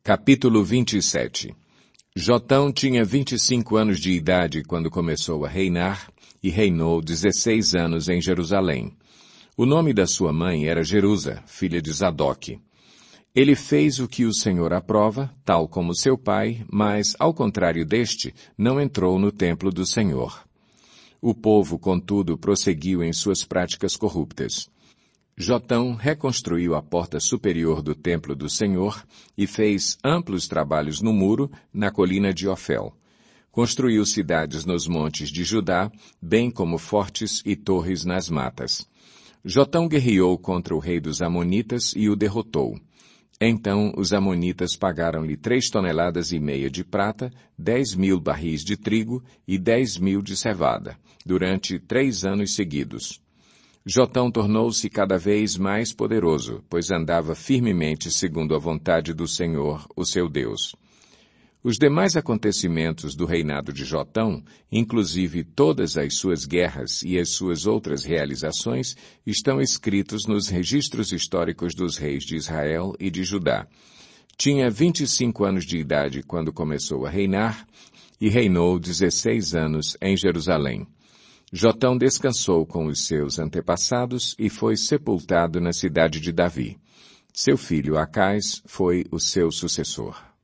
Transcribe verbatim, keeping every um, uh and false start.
Capítulo vinte e sete. Jotão tinha vinte e cinco anos de idade quando começou a reinar, e reinou dezesseis anos em Jerusalém. O nome da sua mãe era Jerusa, filha de Zadoque. Ele fez o que o Senhor aprova, tal como seu pai, mas, ao contrário deste, não entrou no templo do Senhor. O povo, contudo, prosseguiu em suas práticas corruptas. Jotão reconstruiu a porta superior do templo do Senhor e fez amplos trabalhos no muro, na colina de Ofel. Construiu cidades nos montes de Judá, bem como fortes e torres nas matas. Jotão guerreou contra o rei dos Amonitas e o derrotou. Então os Amonitas pagaram-lhe três toneladas e meia de prata, dez mil barris de trigo e dez mil de cevada, durante três anos seguidos. Jotão tornou-se cada vez mais poderoso, pois andava firmemente segundo a vontade do Senhor, o seu Deus. Os demais acontecimentos do reinado de Jotão, inclusive todas as suas guerras e as suas outras realizações, estão escritos nos registros históricos dos reis de Israel e de Judá. Tinha vinte e cinco anos de idade quando começou a reinar e reinou dezesseis anos em Jerusalém. Jotão descansou com os seus antepassados e foi sepultado na cidade de Davi. Seu filho Acais foi o seu sucessor.